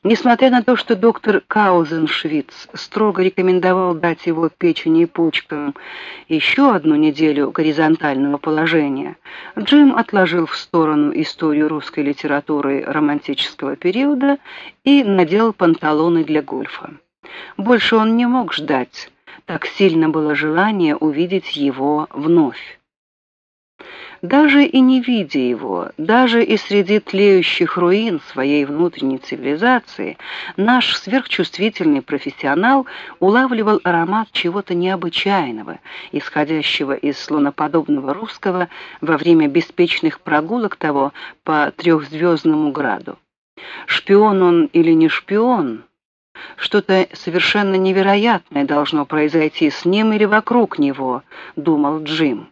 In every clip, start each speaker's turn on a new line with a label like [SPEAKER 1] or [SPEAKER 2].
[SPEAKER 1] Несмотря на то, что доктор Каузеншвиц строго рекомендовал дать его печени и почкам еще одну неделю горизонтального положения, Джим отложил в сторону историю русской литературы романтического периода и надел панталоны для гольфа. Больше он не мог ждать, так сильно было желание увидеть его вновь. Даже и не видя его, даже и среди тлеющих руин своей внутренней цивилизации, наш сверхчувствительный профессионал улавливал аромат чего-то необычайного, исходящего из слоноподобного русского во время беспечных прогулок того по трехзвездному граду. Шпион он или не шпион? Что-то совершенно невероятное должно произойти с ним или вокруг него, думал Джим.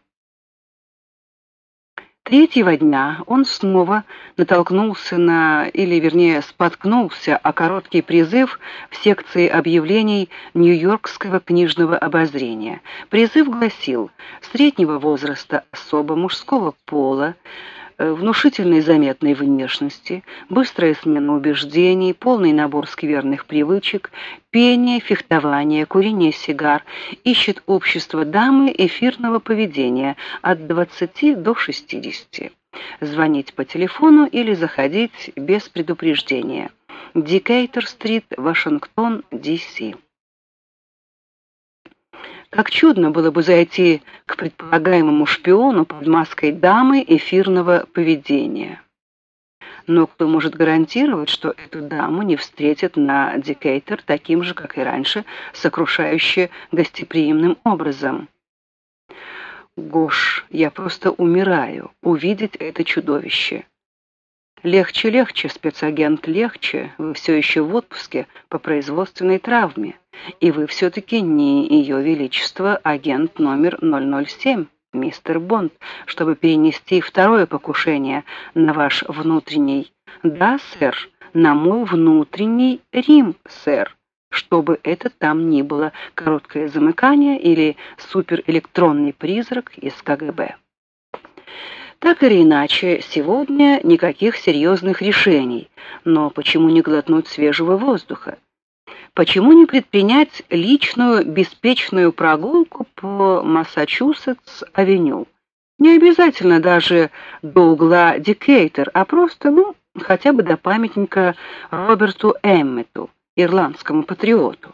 [SPEAKER 1] Третьего дня он снова натолкнулся или вернее споткнулся о короткий призыв в секции объявлений Нью-Йоркского книжного обозрения. Призыв гласил: среднего возраста, особо мужского пола, внушительной заметной внешности, быстрая смена убеждений, полный набор скверных привычек, пение, фехтование, курение сигар, ищет общество дамы эфирного поведения от 20 до 60. Звонить по телефону или заходить без предупреждения. Дикейтер-стрит, Вашингтон, Д.С. Как чудно было бы зайти к предполагаемому шпиону под маской дамы эфирного поведения. Но кто может гарантировать, что эту даму не встретят на Дикейтер таким же, как и раньше, сокрушающе гостеприимным образом? Гош, я просто умираю увидеть это чудовище. Легче, легче, спецагент, легче. Вы все еще в отпуске по производственной травме. И вы все-таки не Ее Величество, агент номер 007, мистер Бонд, чтобы перенести второе покушение на ваш внутренний... Да, сэр, на мой внутренний Рим, сэр. Что бы это там ни было, короткое замыкание или суперэлектронный призрак из КГБ. Так или иначе, сегодня никаких серьезных решений, но почему не глотнуть свежего воздуха? Почему не предпринять личную беспечную прогулку по Массачусетс-авеню? Не обязательно даже до угла Дикейтер, а просто, хотя бы до памятника Роберту Эммету, ирландскому патриоту.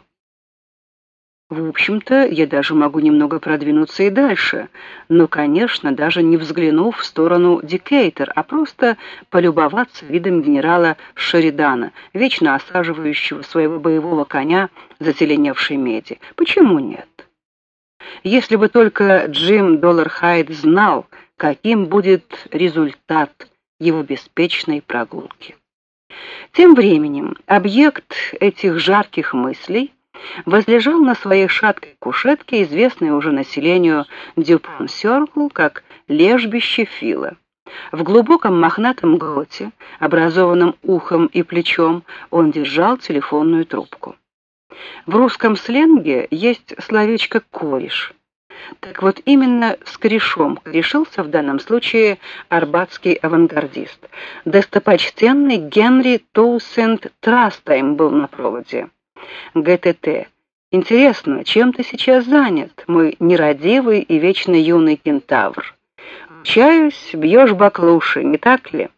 [SPEAKER 1] В общем-то, я даже могу немного продвинуться и дальше, но, конечно, даже не взглянув в сторону Дикейтер, а просто полюбоваться видом генерала Шеридана, вечно осаживающего своего боевого коня зазеленевшей меди. Почему нет? Если бы только Джим Доллархайд знал, каким будет результат его беспечной прогулки. Тем временем объект этих жарких мыслей возлежал на своей шаткой кушетке, известной уже населению Дюпон-Сёркл как лежбище Фила. В глубоком мохнатом гроте, образованном ухом и плечом, он держал телефонную трубку. В русском сленге есть словечко «кореш». Так вот, именно с корешом корешился в данном случае арбатский авангардист. Достопочтенный Генри Тоусенд Трастайм был на проводе. ГТТ. Интересно, чем ты сейчас занят, мой нерадивый и вечно юный кентавр? Ручаюсь, бьешь баклуши, не так ли?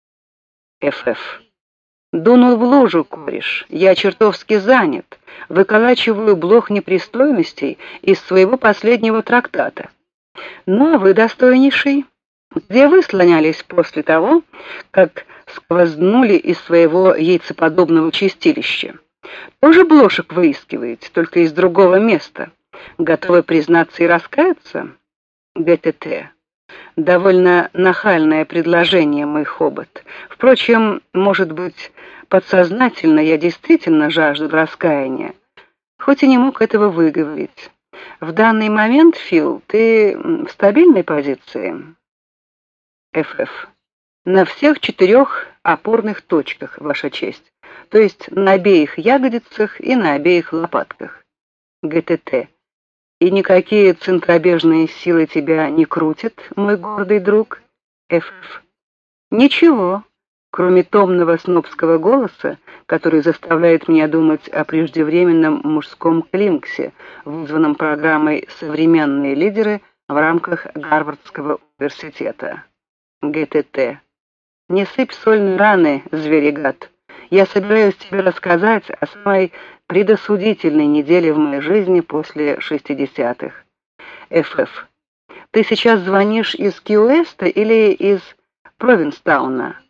[SPEAKER 1] ФФ. Дунул в лужу, кореш. Я чертовски занят. Выколачиваю блох непристойностей из своего последнего трактата. Ну, а вы, достойнейший, где вы слонялись после того, как сквознули из своего яйцеподобного чистилища? Тоже блошек выискиваете, только из другого места. Готовы признаться и раскаяться? ГТТ. Довольно нахальное предложение, мой хобот. Впрочем, может быть, подсознательно я действительно жажду раскаяния, хоть и не мог этого выговорить. В данный момент, Фил, ты в стабильной позиции? ФФ. На всех 4 опорных точках, Ваша честь. То есть на обеих ягодицах и на обеих лопатках. ГТТ. И никакие центробежные силы тебя не крутят, мой гордый друг? ФФ. Ничего. кроме томного снобского голоса, который заставляет меня думать о преждевременном мужском клинксе, вызванном программой «Современные лидеры» в рамках Гарвардского университета. ГТТ. Не сыпь соль на раны, зверегад. Я собираюсь тебе рассказать о самой предосудительной неделе в моей жизни после 60-х. ФФ. Ты сейчас звонишь из Кью-Эста или из Провинстауна?